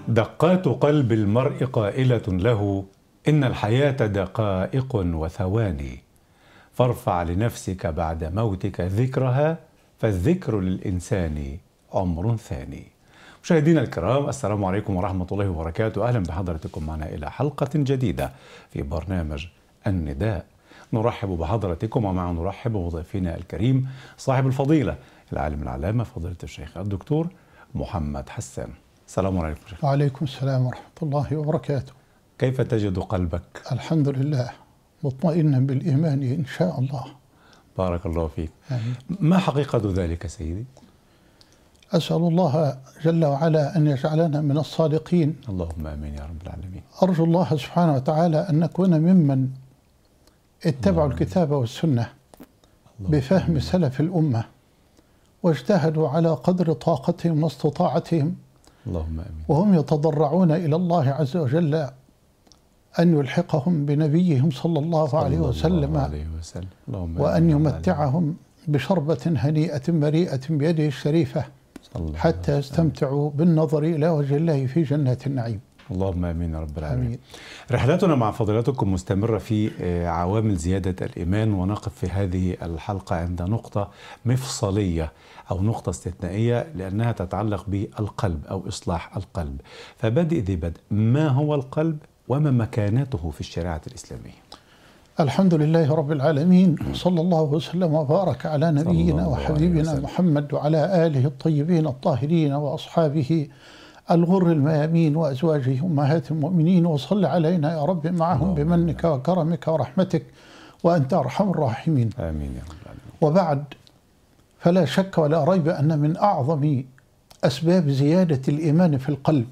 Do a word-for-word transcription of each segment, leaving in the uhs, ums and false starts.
دقات قلب المرء قائلة له إن الحياة دقائق وثواني، فارفع لنفسك بعد موتك ذكرها، فالذكر للإنسان عمر ثاني. مشاهدينا الكرام، السلام عليكم ورحمة الله وبركاته. أهلا بحضرتكم معنا إلى حلقة جديدة في برنامج النداء. نرحب بحضرتكم ومع نرحب بضيفنا الكريم صاحب الفضيلة العالم العلامة فضيلة الشيخ الدكتور محمد حسان. السلام عليكم شيخ. وعليكم السلام ورحمة الله وبركاته. كيف تجد قلبك؟ الحمد لله، مطمئنا بالإيمان إن شاء الله. بارك الله فيك. آمين. ما حقيقة ذلك سيدي؟ أسأل الله جل وعلا أن يجعلنا من الصادقين. اللهم آمين يا رب العالمين. أرجو الله سبحانه وتعالى أن نكون ممن اتبعوا الكتاب والسنة بفهم آمين. سلف الأمة واجتهدوا على قدر طاقتهم واستطاعتهم، اللهم آمين. وهم يتضرعون إلى الله عز وجل أن يلحقهم بنبيهم صلى الله عليه وسلم, عليه وسلم. وأن يمتعهم بشربة هنيئة مريئة بيده الشريفة حتى يستمتعوا بالنظر إلى وجه الله في جنات النعيم. اللهم آمين يا رب العالمين. آمين. رحلتنا مع فضيلتكم مستمرة في عوامل زيادة الإيمان، ونقف في هذه الحلقة عند نقطة مفصلية أو نقطة استثنائية لأنها تتعلق بالقلب أو إصلاح القلب. فبدء ذي بدء، ما هو القلب وما مكانته في الشريعة الإسلامية؟ الحمد لله رب العالمين، صلى الله وسلم وبارك على نبينا وحبيبنا محمد وعلى آله الطيبين الطاهرين وأصحابه الغر الميامين وأزواجه أمهات المؤمنين، وصل علينا يا رب معهم بمنك وكرمك ورحمتك وأنت أرحم الراحمين. آمين يا رب العالمين. وبعد، فلا شك ولا ريب أن من أعظم أسباب زيادة الإيمان في القلب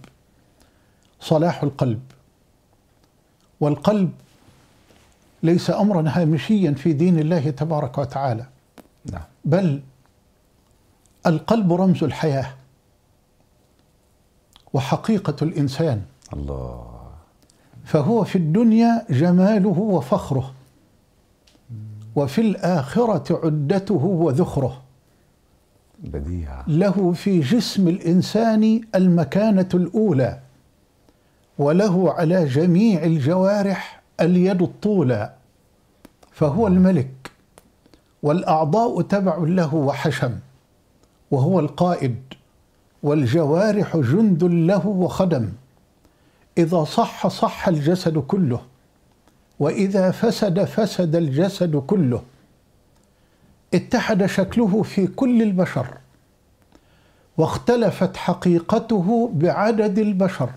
صلاح القلب. والقلب ليس أمرا هامشيا في دين الله تبارك وتعالى، نعم. بل القلب رمز الحياة وحقيقة الإنسان. الله. فهو في الدنيا جماله وفخره، وفي الآخرة عدته وذخره. بديع. له في جسم الإنسان المكانة الأولى، وله على جميع الجوارح اليد الطولى، فهو الملك، والأعضاء تبع له وحشم، وهو القائد، والجوارح جند له وخدم. إذا صح صح الجسد كله، وإذا فسد فسد الجسد كله. اتحد شكله في كل البشر، واختلفت حقيقته بعدد البشر،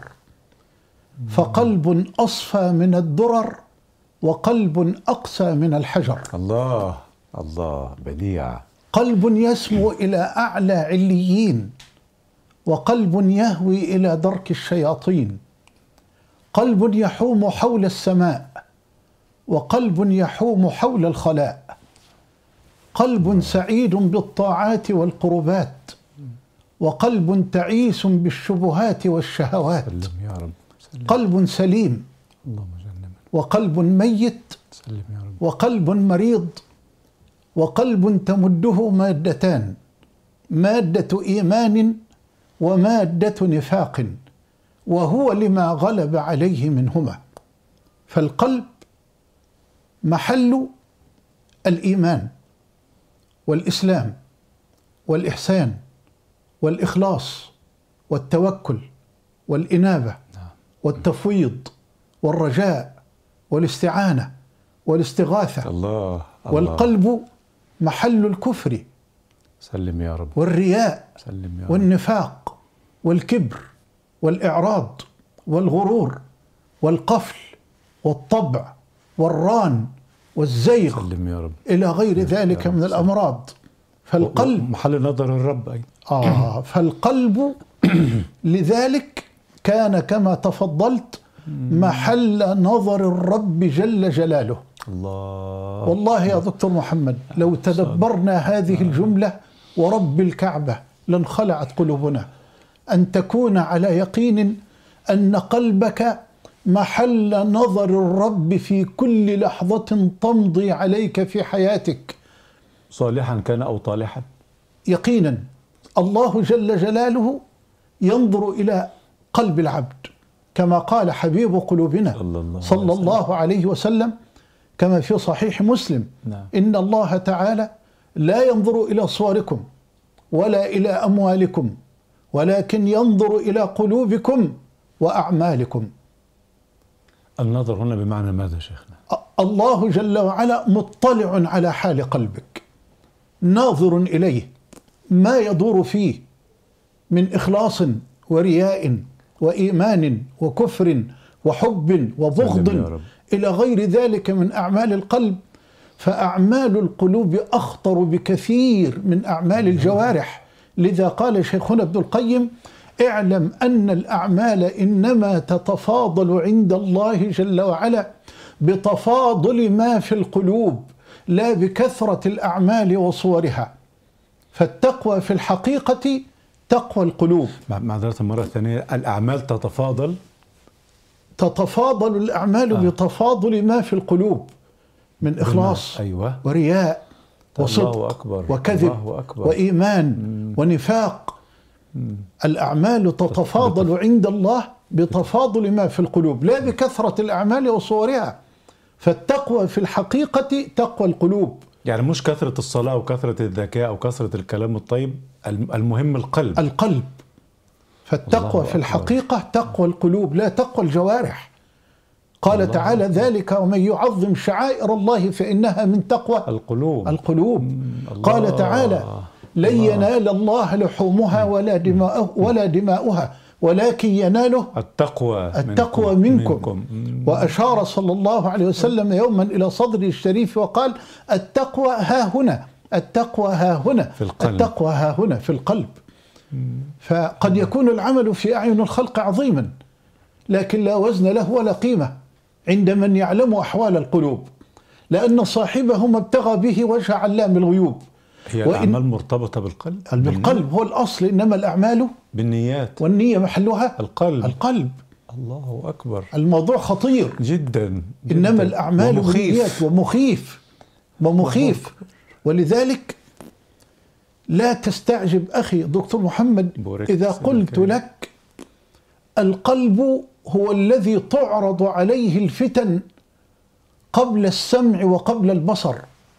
فقلب أصفى من الدرر وقلب أقسى من الحجر. الله الله، بديع. قلب يسمو إلى أعلى عليين، وقلب يهوي إلى درك الشياطين. قلب يحوم حول السماء، وقلب يحوم حول الخلاء. قلب سعيد بالطاعات والقربات، وقلب تعيس بالشبهات والشهوات. سلم يا رب. سلم. قلب سليم، وقلب ميت، سلم يا رب. وقلب مريض، وقلب تمده مادتان، مادة إيمان ومادة نفاق، وهو لما غلب عليه منهما. فالقلب محل الإيمان والإسلام والإحسان والإخلاص والتوكل والإنابة والتفويض والرجاء والاستعانة والاستغاثة. الله. الله. والقلب محل الكفر، سلم يا رب، والرياء، سلم يا رب، والنفاق والكبر والإعراض والغرور والقفل والطبع والران والزيغ، سلم يا رب، إلى غير ذلك من الأمراض. فالقلب محل نظر الرب أي. آه فالقلب لذلك كان كما تفضلت محل نظر الرب جل جلاله. الله. والله يا دكتور محمد، لو تدبرنا هذه الجملة ورب الكعبة لانخلعت قلوبنا، أن تكون على يقين أن قلبك محل نظر الرب في كل لحظة تمضي عليك في حياتك، صالحا كان أو طالحا. يقينا الله جل جلاله ينظر إلى قلب العبد، كما قال حبيب قلوبنا صلى الله عليه وسلم كما في صحيح مسلم: نعم. إن الله تعالى لا ينظر إلى صوركم ولا إلى أموالكم ولكن ينظر إلى قلوبكم وأعمالكم. النظر هنا بمعنى ماذا شيخنا؟ الله جل وعلا مطلع على حال قلبك، ناظر إليه ما يدور فيه من إخلاص ورياء وإيمان وكفر وحب وبغض إلى غير ذلك من أعمال القلب. فأعمال القلوب أخطر بكثير من أعمال الجوارح. لذا قال شيخنا ابن القيم: اعلم أن الأعمال إنما تتفاضل عند الله جل وعلا بتفاضل ما في القلوب لا بكثرة الأعمال وصورها. فالتقوى في الحقيقة تقوى القلوب. معذرة مرة ثانية، الأعمال تتفاضل تتفاضل الأعمال آه. بتفاضل ما في القلوب من إخلاص أيوة. ورياء وصدق أكبر. وكذب أكبر. وإيمان مم. ونفاق. مم. الأعمال تتفاضل بتف... عند الله بتفاضل ما في القلوب لا بكثرة الأعمال وصورها. فالتقوى في الحقيقة تقوى القلوب. يعني مش كثرة الصلاة وكثرة الذكاء أو كثرة الكلام الطيب، المهم القلب. القلب. فالتقوى في الحقيقة تقوى القلوب لا تقوى الجوارح. قال تعالى: ذلك ومن يعظم شعائر الله فإنها من تقوى القلوب. القلوب. قال تعالى: لن ينال الله لحومها ولا دماؤها ولا دماؤها ولكن يناله التقوى التقوى منكم, منكم. وأشار صلى الله عليه وسلم يوما إلى صدره الشريف وقال: التقوى ها هنا، التقوى ها هنا، في القلب. التقوى ها هنا في القلب. فقد يكون العمل في أعين الخلق عظيما لكن لا وزن له ولا قيمة عند من يعلم أحوال القلوب، لأن صاحبه ما ابتغى به وجه علام الغيوب. هي الأعمال مرتبطة بالقلب. بالقلب هو الأصل، إنما الأعمال بالنيات، والنية محلها القلب. القلب. الله أكبر. الموضوع خطير جدا, جداً. إنما الأعمال بالنيات ومخيف ومخيف. ولذلك لا تستعجب أخي دكتور محمد إذا قلت لك القلب هو الذي تعرض عليه الفتن قبل السمع وقبل البصر.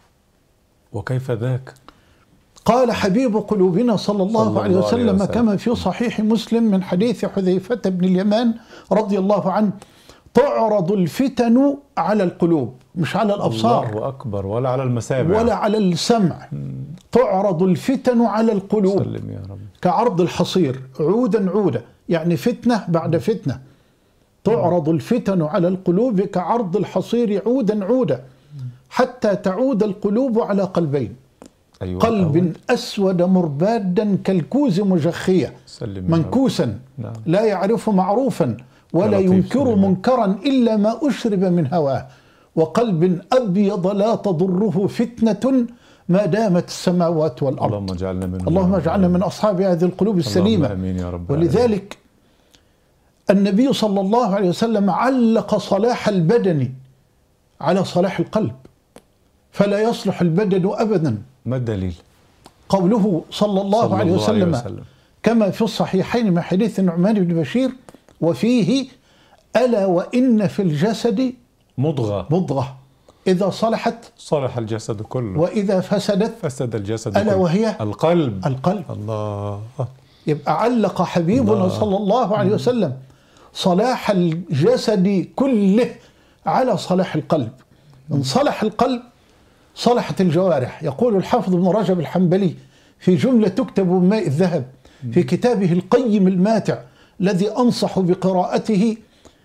وكيف ذاك؟ قال حبيب قلوبنا صلى الله, صلى عليه, الله وسلم عليه وسلم كما في صحيح مسلم من حديث حذيفة بن اليمان رضي الله عنه: تعرض الفتن على القلوب، مش على الأبصار. الله أكبر. ولا على المسامع ولا على السمع. تعرض الفتن على القلوب. سلم يا رب. كعرض الحصير عودا عودا، يعني فتنة بعد فتنة. تعرض الفتن على القلوب كعرض الحصير عودا عودا حتى تعود القلوب على قلبين. أيوة. قلب أول. أسود مربادا كالكوز مجخية، منكوسا نعم. لا يعرف معروفا ولا ينكر منكرا إلا ما أشرب من هواه. وقلب أبيض لا تضره فتنة ما دامت السماوات والأرض. اللهم اجعلنا من اللهم اجعلنا من أصحاب هذه القلوب السليمة. آمين يا رب. ولذلك النبي صلى الله عليه وسلم علق صلاح البدن على صلاح القلب، فلا يصلح البدن أبدا. ما الدليل؟ قوله صلى الله, صلى عليه, الله وسلم عليه وسلم كما في الصحيحين من حديث النعمان بن بشير وفيه: ألا وإن في الجسد مضغة مضغة إذا صلحت صلح الجسد كله وإذا فسدت فسد الجسد ألا كله. وهي القلب. القلب. الله. يبقى علق حبيبنا الله. صلى الله عليه وسلم صلاح الجسد كله على صلاح القلب. إن صلح القلب صلحت الجوارح. يقول الحافظ ابن رجب الحنبلي في جملة تكتب بماء الذهب في كتابه القيم الماتع الذي أنصح بقراءته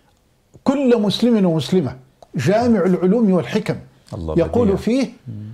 كل مسلم ومسلمة، جامع العلوم والحكم، يقول بديع. فيه: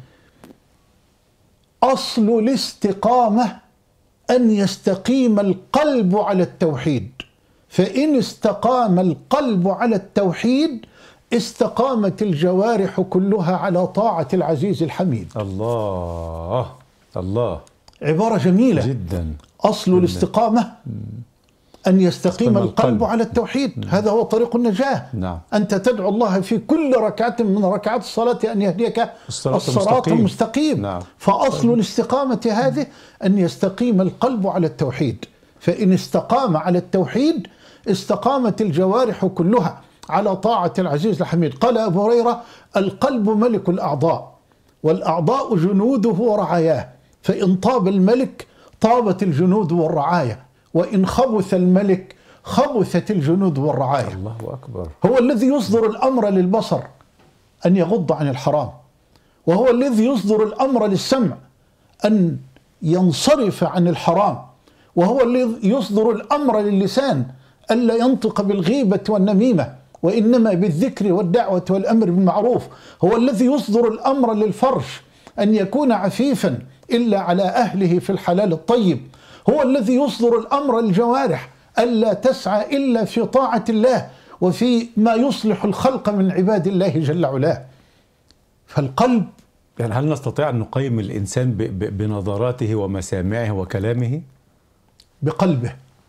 أصل الاستقامة أن يستقيم القلب على التوحيد، فإن استقام القلب على التوحيد استقامت الجوارح كلها على طاعة العزيز الحميد. الله الله. عبارة جميلة جدا. أصل جدا. الاستقامة أن يستقيم القلب, القلب على التوحيد. مم. هذا هو طريق النجاة. نعم. أنت تدعو الله في كل ركعة من ركعات الصلاة أن يهديك الصراط, الصراط المستقيم, المستقيم. نعم. فأصل الاستقامة هذه أن يستقيم القلب على التوحيد، فإن استقام على التوحيد استقامت الجوارح كلها على طاعة العزيز الحميد. قال أبو هريرة: القلب ملك الأعضاء، والأعضاء جنوده ورعاياه، فإن طاب الملك طابت الجنود والرعايا، وإن خبث الملك خبثت الجنود والرعايا. الله أكبر. هو الذي يصدر الأمر للبصر أن يغض عن الحرام، وهو الذي يصدر الأمر للسمع أن ينصرف عن الحرام، وهو الذي يصدر الأمر للسان ألا ينطق بالغيبة والنميمة، وإنما بالذكر والدعوة والأمر بالمعروف. هو الذي يصدر الأمر للفرج أن يكون عفيفا إلا على أهله في الحلال الطيب. هو الذي يصدر الأمر للجوارح ألا تسعى إلا في طاعة الله وفي ما يصلح الخلق من عباد الله جل علاه. فالقلب، يعني هل نستطيع أن نقيم الإنسان ب ب بنظراته ومسامعه وكلامه؟ بقلبه.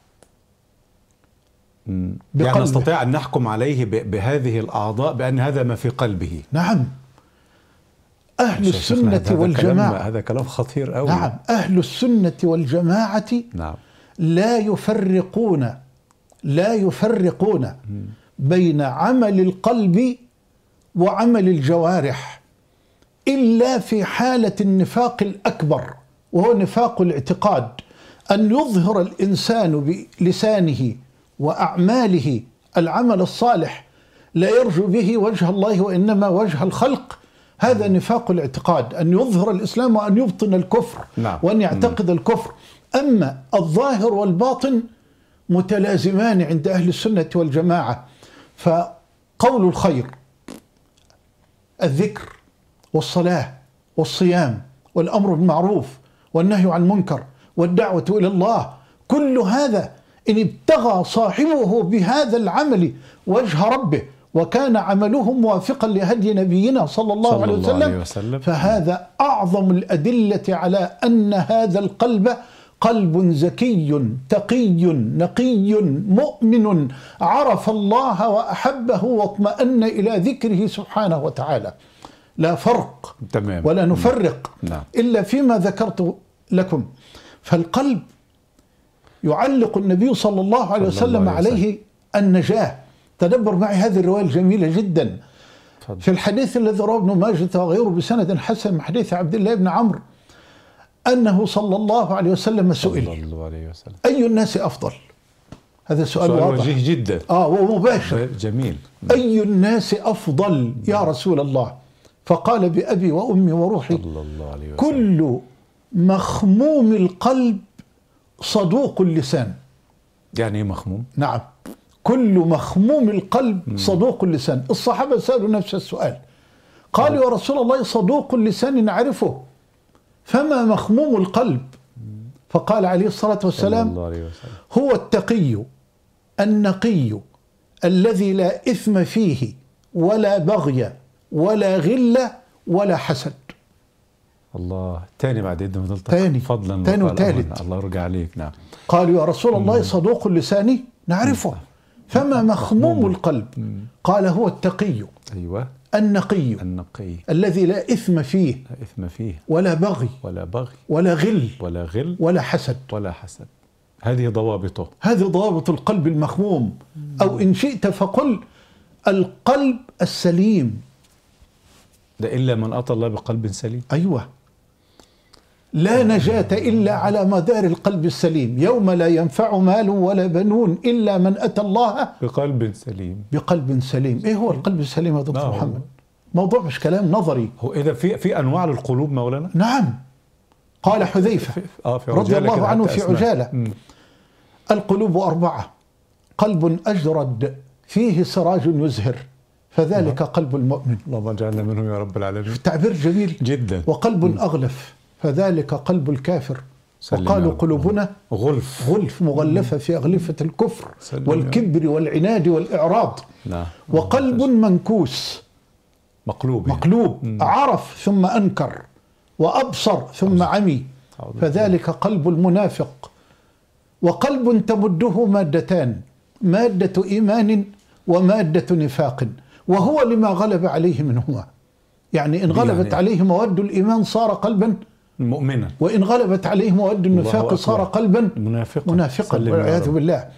يعني بقلبه. نستطيع أن نحكم عليه ب بهذه الأعضاء بأن هذا ما في قلبه. نعم. أهل السنة هذا والجماعة، كلام هذا كلام خطير أوي. نعم، أهل السنة والجماعة نعم. لا يفرقون لا يفرقون بين عمل القلب وعمل الجوارح إلا في حالة النفاق الأكبر، وهو نفاق الاعتقاد، أن يظهر الإنسان بلسانه وأعماله العمل الصالح لا يرجو به وجه الله وإنما وجه الخلق. هذا نفاق الاعتقاد، أن يظهر الإسلام وأن يبطن الكفر. نعم. وأن يعتقد الكفر. أما الظاهر والباطن متلازمان عند أهل السنة والجماعة. فقول الخير، الذكر والصلاة والصيام والأمر بالمعروف والنهي عن المنكر والدعوة إلى الله، كل هذا إن ابتغى صاحبه بهذا العمل وجه ربه وكان عمله موافقا لهدي نبينا صلى الله, صلى عليه, الله وسلم عليه وسلم فهذا أعظم الأدلة على أن هذا القلب قلب زكي تقي نقي مؤمن عرف الله وأحبه واطمأن إلى ذكره سبحانه وتعالى. لا فرق تمام. ولا نفرق نعم. إلا فيما ذكرت لكم. فالقلب يعلق النبي صلى الله عليه وسلم عليه النجاة. تدبر معي هذه الرواية الجميلة جدا فضل. في الحديث الذي رواه ابن ماجه وغيره بسند حسن من حديث عبد الله بن عمرو أنه صلى الله عليه وسلم سئل صلى الله عليه وسلم أي الناس أفضل؟ هذا سؤال, سؤال واضح وجيه جدا آه ومباشر جميل. أي الناس أفضل يا رسول الله؟ فقال بأبي وأمي وروحي صلى الله عليه وسلم كل مخموم القلب صدوق اللسان. يعني ايه مخموم؟ نعم، كل مخموم القلب صدوق اللسان. الصحابة سألوا نفس السؤال، قالوا يا رسول الله صدوق اللسان نعرفه، فما مخموم القلب؟ فقال عليه الصلاة والسلام الله عليه وسلم هو التقي النقي الذي لا إثم فيه ولا بغي ولا غل ولا حسد. الله. تاني بعد إذن فضلتك تاني فضلا تاني وثالث. الله يرجع عليك. نعم. قالوا يا رسول الله صدوق اللسان نعرفه، فما مخموم القلب؟ قال هو التقي أيوة النقي النقي الذي لا إثم فيه لا إثم فيه ولا بغي ولا بغي ولا غل ولا غل ولا حسد ولا حسد. هذه ضوابطه. هذه ضوابط القلب المخموم، أو إن شئت فقل القلب السليم. ده إلا من أتى الله بقلب سليم. أيوة. لا نجاة إلا على مدار القلب السليم، يوم لا ينفع مال ولا بنون إلا من أتى الله بقلب سليم. بقلب سليم. إيه هو القلب السليم يا دكتور محمد؟ موضوع مش كلام نظري. هو إذا في في أنواع للقلوب مولانا؟ نعم. قال حذيفة آه في رضي الله عنه في عجالة م. القلوب أربعة: قلب أجرد فيه سراج يزهر فذلك أه. قلب المؤمن. اللهم اجعلنا منهم يا رب العالمين. تعبير جميل جدا. وقلب م. أغلف فذلك قلب الكافر. وقالوا قلوبنا غلف غلف مغلفة في أغلفة الكفر والكبر والعناد والإعراض. لا. وقلب منكوس مقلوب مقلوب يعني. عرف ثم أنكر وأبصر ثم عمي فذلك قلب المنافق. وقلب تمده مادتان: مادة إيمان ومادة نفاق، وهو لما غلب عليه منهما. يعني إن غلبت يعني عليه مواد الإيمان صار قلبا مؤمنا، وإن غلبت عليه مواد النفاق صار قلبا منافقا منافقا والعياذ بالله.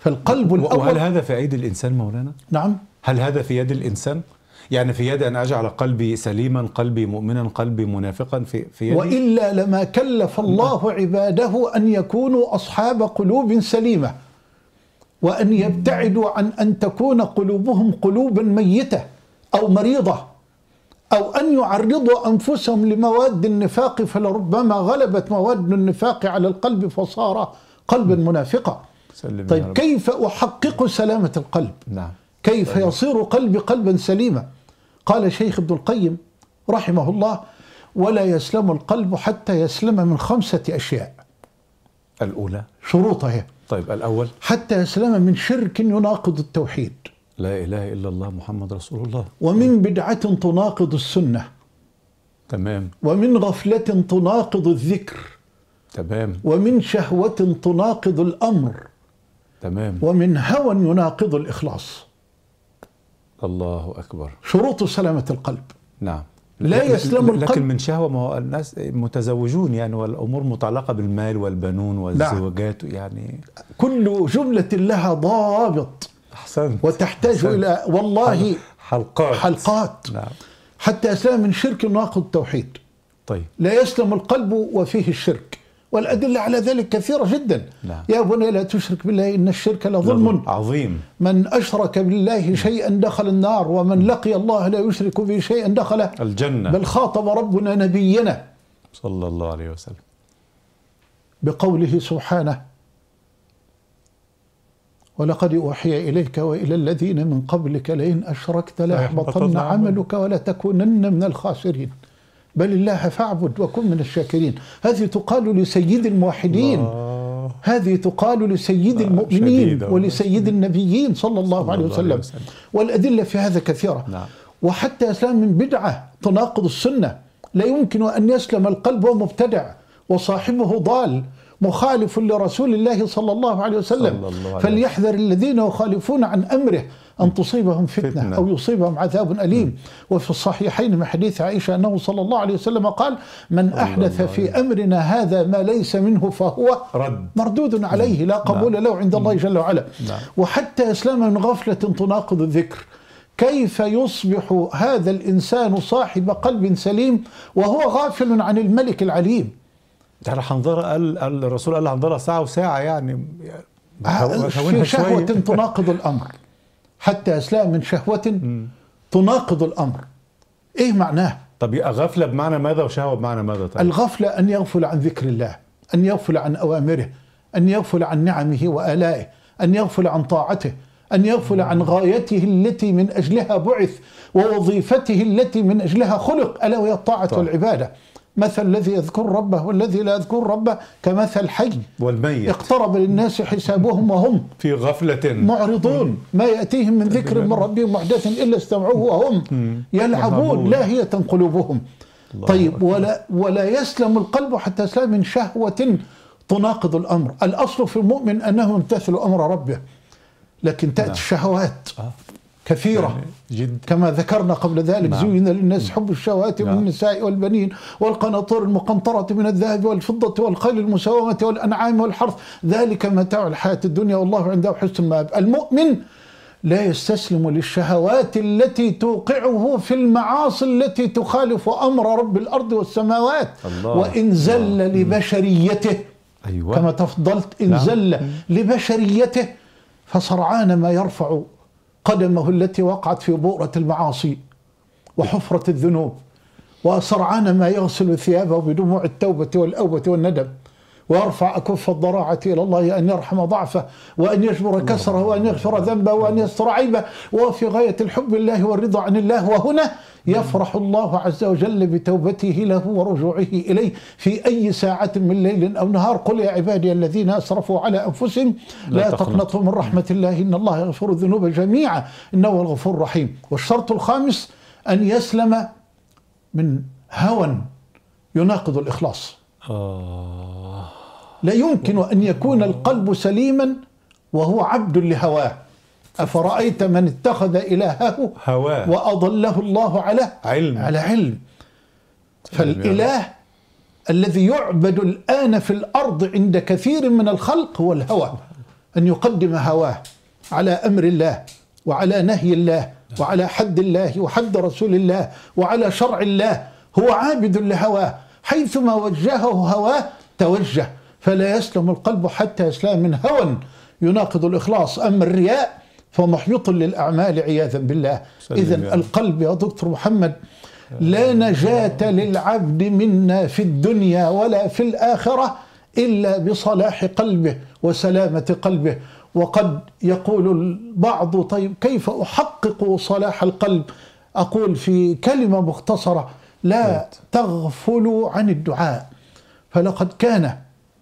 فالقلب الأول. وهل هذا في أيدي الإنسان مولانا؟ نعم. هل هذا في يد الإنسان؟ يعني في يدي أن أجعل قلبي سليما، قلبي مؤمنا، قلبي منافقا، في في يدي؟ وإلا لما كلف الله عباده أن يكونوا أصحاب قلوب سليمة، وأن يبتعدوا عن أن تكون قلوبهم قلوبا ميتة أو مريضة، أو أن يعرضوا أنفسهم لمواد النفاق فلربما غلبت مواد النفاق على القلب فصار قلبا منافقا. طيب كيف أحقق سلامة القلب؟ نعم. كيف يصير قلبي قلبا سليما؟ قال شيخ ابن القيم رحمه الله: ولا يسلم القلب حتى يسلم من خمسة أشياء. الأولى شروطها. طيب الأول حتى يسلم من شرك يناقض التوحيد، لا إله إلا الله محمد رسول الله، ومن بدعة تناقض السنة، تمام، ومن غفلة تناقض الذكر، تمام، ومن شهوة تناقض الأمر، تمام، ومن هوى يناقض الإخلاص. الله أكبر. شروط سلامة القلب. نعم. لا يسلم القلب. لكن من شهوة، ما هو الناس متزوجون يعني، والأمور متعلقة بالمال والبنون والزوجات يعني كل جملة لها ضابط. أحسنت. وتحتاج أحسنت. إلى والله حلقات حلقات نعم. حتى يسلم من شرك يناقض التوحيد. طيب. لا يسلم القلب وفيه الشرك، والأدلة على ذلك كثيرة جدا. نعم. يا بني لا تشرك بالله إن الشرك لظلم عظيم. من أشرك بالله شيئا دخل النار، ومن لقي الله لا يشرك به شيئا دخل الجنة. بل خاطب ربنا نبينا صلى الله عليه وسلم بقوله سبحانه: ولقد أوحي إليك وإلى الذين من قبلك لئن أشركت ليحبطن عملك ولتكونن من الخاسرين بل الله فاعبد وكن من الشاكرين. هذه تقال لسيد الموحدين، الله. هذه تقال لسيد المؤمنين ولسيد النبيين صلى الله, صلى عليه, الله وسلم. عليه وسلم. والأدلة في هذا كثيرة. نعم. وحتى يسلم من بدعة تناقض السنة. لا يمكن أن يسلم القلب ومبتدع وصاحبه ضال مخالف لرسول الله صلى الله عليه وسلم. الله فليحذر الذين يخالفون عن أمره أن تصيبهم فتنة, فتنة أو يصيبهم عذاب أليم. م. وفي الصحيحين من حديث عائشة أنه صلى الله عليه وسلم قال: من أحدث في أمرنا هذا ما ليس منه فهو رد مردود عليه لا قبول نعم. له عند الله جل وعلا. نعم. وحتى يسلم من غفلة تناقض الذكر. كيف يصبح هذا الإنسان صاحب قلب سليم وهو غافل عن الملك العليم؟ يعني حنظلة قال الرسول قال حنظلة ساعة وساعة يعني في شهوة تناقض الأمر. حتى يسلم من شهوة تناقض الأمر. إيه معناه؟ طب غفلة بمعنى ماذا وشهوة بمعنى ماذا؟ طيب. الغفلة أن يغفل عن ذكر الله، أن يغفل عن أوامره، أن يغفل عن نعمه وآلائه، أن يغفل عن طاعته، أن يغفل عن غايته التي من أجلها بعث ووظيفته التي من أجلها خلق، ألا وهي الطاعة طيب. والعبادة. مثل الذي يذكر ربه والذي لا يذكر ربه كمثل حي والميت اقترب للناس حسابهم وهم في غفلة معرضون، ما يأتيهم من ذكر من ربهم محدث إلا استمعوه وهم يلعبون لاهية قلوبهم. طيب ولا, ولا يسلم القلب حتى يسلم من شهوة تناقض الأمر. الأصل في المؤمن أنه يمتثل أمر ربه، لكن تأتي الشهوات كثيرة يعني جد. كما ذكرنا قبل ذلك نعم. زين للناس حب الشهوات من نعم. النساء والبنين والقناطير المقنطرة من الذهب والفضة والخيل المسومة والأنعام والحرث ذلك متاع الحياة الدنيا والله عنده حسن المآب. المؤمن لا يستسلم للشهوات التي توقعه في المعاصي التي تخالف أمر رب الأرض والسماوات. الله. وإن زل الله. لبشريته أيوة. كما تفضلت إن نعم. زل لبشريته فسرعان ما يرفع قدمه التي وقعت في بؤرة المعاصي وحفرة الذنوب، وسرعان ما يغسل ثيابه بدموع التوبة والأوبة والندم، ويرفع أكف الضراعة إلى الله أن يرحم ضعفه وأن يجبر كسره وأن يغفر ذنبه وأن يستر عيبه، وفي غاية الحب الله والرضا عن الله. وهنا يفرح الله عز وجل بتوبته له ورجوعه إليه في أي ساعة من ليل أو نهار. قل يا عبادي الذين أسرفوا على أنفسهم لا تقنطوا من رحمة الله إن الله يغفر الذنوب جميعا إنه هو الغفور الرحيم. والشرط الخامس أن يسلم من هوى يناقض الإخلاص. آه. لا يمكن أن يكون القلب سليما وهو عبد لهواه. أفرأيت من اتخذ إلهه هواه وأضله الله على علم, على علم. فالإله الذي يعبد الآن في الأرض عند كثير من الخلق هو الهوى. أن يقدم هواه على أمر الله وعلى نهي الله وعلى حد الله وحد رسول الله وعلى شرع الله، هو عابد لهواه، حيثما وجهه هواه توجه، فلا يسلم القلب حتى يسلم من هوى يناقض الإخلاص. أما الرياء فمحبط للأعمال عياذا بالله. إذن القلب يا دكتور محمد لا نجاة للعبد منا في الدنيا ولا في الآخرة إلا بصلاح قلبه وسلامة قلبه. وقد يقول البعض طيب كيف أحقق صلاح القلب؟ أقول في كلمة مختصرة: لا تغفلوا عن الدعاء، فلقد كان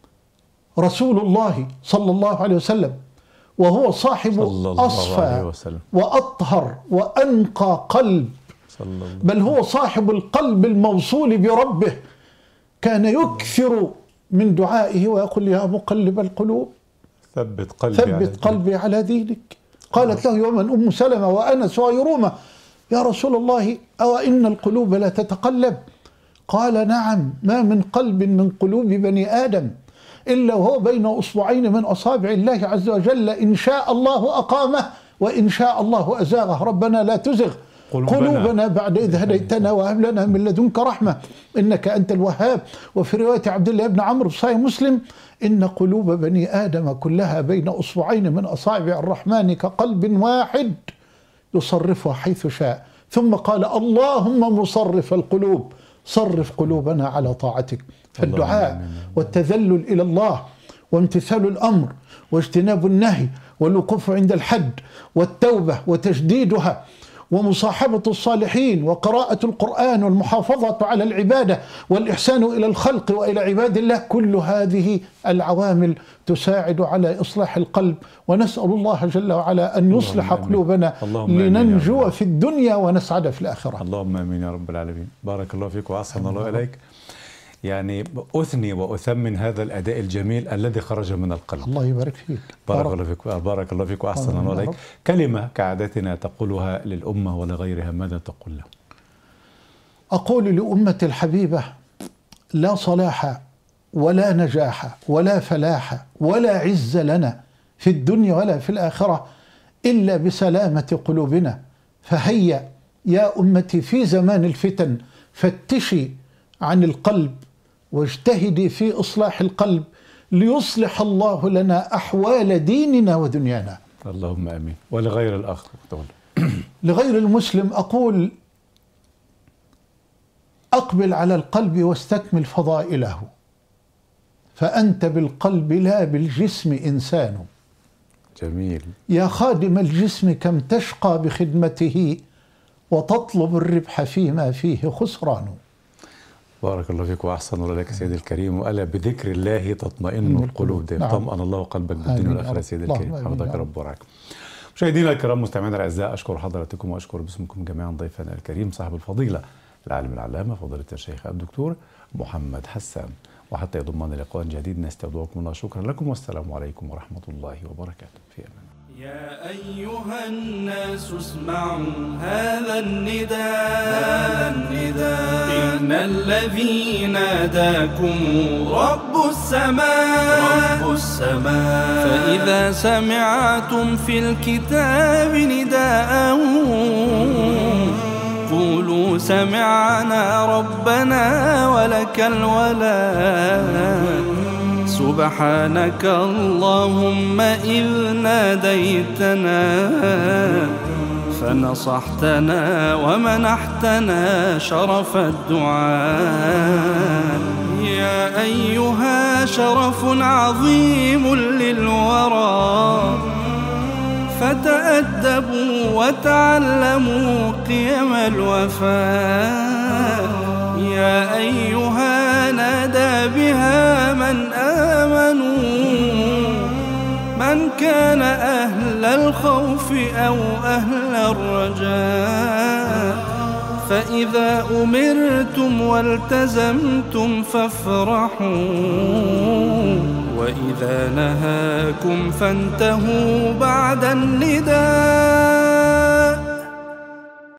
رسول الله صلى الله عليه وسلم وهو صاحب أصفى وأطهر وأنقى قلب، بل هو صاحب القلب الموصول بربه، كان يكثر من دعائه ويقول: يا مقلب القلوب ثبت قلبي, ثبت على, قلبي على دينك. قالت له يوما أم سلمة وأنس ويرومة: يا رسول الله أو إن القلوب لا تتقلب؟ قال: نعم، ما من قلب من قلوب بني آدم إلا وهو بين أصبعين من أصابع الله عز وجل، إن شاء الله أقامه وإن شاء الله أزاغه. ربنا لا تزغ قلوبنا بعد إذ هديتنا وهب لنا من لدنك رحمة إنك أنت الوهاب. وفي رواية عبد الله بن عمرو في صحيح مسلم: إن قلوب بني آدم كلها بين أصبعين من أصابع الرحمن كقلب واحد يصرفها حيث شاء. ثم قال: اللهم مصرف القلوب صرف قلوبنا على طاعتك. فالدعاء والتذلل إلى الله وامتثال الأمر واجتناب النهي والوقوف عند الحد والتوبة وتجديدها ومصاحبة الصالحين وقراءة القرآن والمحافظة على العبادة والإحسان إلى الخلق وإلى عباد الله، كل هذه العوامل تساعد على إصلاح القلب. ونسأل الله جل وعلا أن يصلح قلوبنا لننجو في الدنيا ونسعد في الآخرة. اللهم آمين يا رب العالمين. بارك الله فيك وأحسن الله إليك. يعني أثني وأثمن هذا الأداء الجميل الذي خرج من القلب. الله يبارك فيك. بارك الله فيك بارك الله فيك وأحسن الله إليك. كلمة كعادتنا تقولها للأمة ولغيرها، ماذا تقول له؟ أقول لأمة الحبيبة: لا صلاح ولا نجاح ولا فلاح ولا عز لنا في الدنيا ولا في الآخرة إلا بسلامة قلوبنا. فهيا يا أمتي في زمان الفتن فتشي عن القلب واجتهدي في إصلاح القلب ليصلح الله لنا أحوال ديننا ودنيانا. اللهم آمين. ولغير الآخر لغير المسلم أقول: أقبل على القلب واستكمل فضائله، فأنت بالقلب لا بالجسم إنسان. جميل. يا خادم الجسم كم تشقى بخدمته وتطلب الربح فيما فيه خسران. بارك الله فيك وأحسن الله إليك سيدي الكريم. وألا بذكر الله تطمئن القلوب. ده طمأن الله قلبك بالدنيا والآخرة سيدي الكريم. حفظك رب ورعاك. مشاهدينا الكرام مستمعينا الأعزاء، أشكر حضراتكم وأشكر باسمكم جميعا ضيفنا الكريم صاحب الفضيلة العالم العلامة فضيلة الشيخ الدكتور محمد حسان. وحتى يضمن لقاء جديد نستودعكم الله. شكرا لكم والسلام عليكم ورحمة الله وبركاته. في أمان. يا أيها الناس اسمعوا هذا النداء هذا النداء إن الذي ناداكم رب السماء رب السماء فإذا سمعتم في الكتاب نداء قولوا سمعنا ربنا ولك الولاء. سبحانك اللهم إذ ناديتنا فنصحتنا ومنحتنا شرف الدعاء. يا أيها شرف عظيم للورى فتأدبوا وتعلموا قيم الوفاء. يا أيها نادى بها من آمنوا من كان أهل الخوف أو أهل الرجاء. فإذا أمرتم والتزمتم فافرحوا وإذا نهاكم فانتهوا بعد النداء.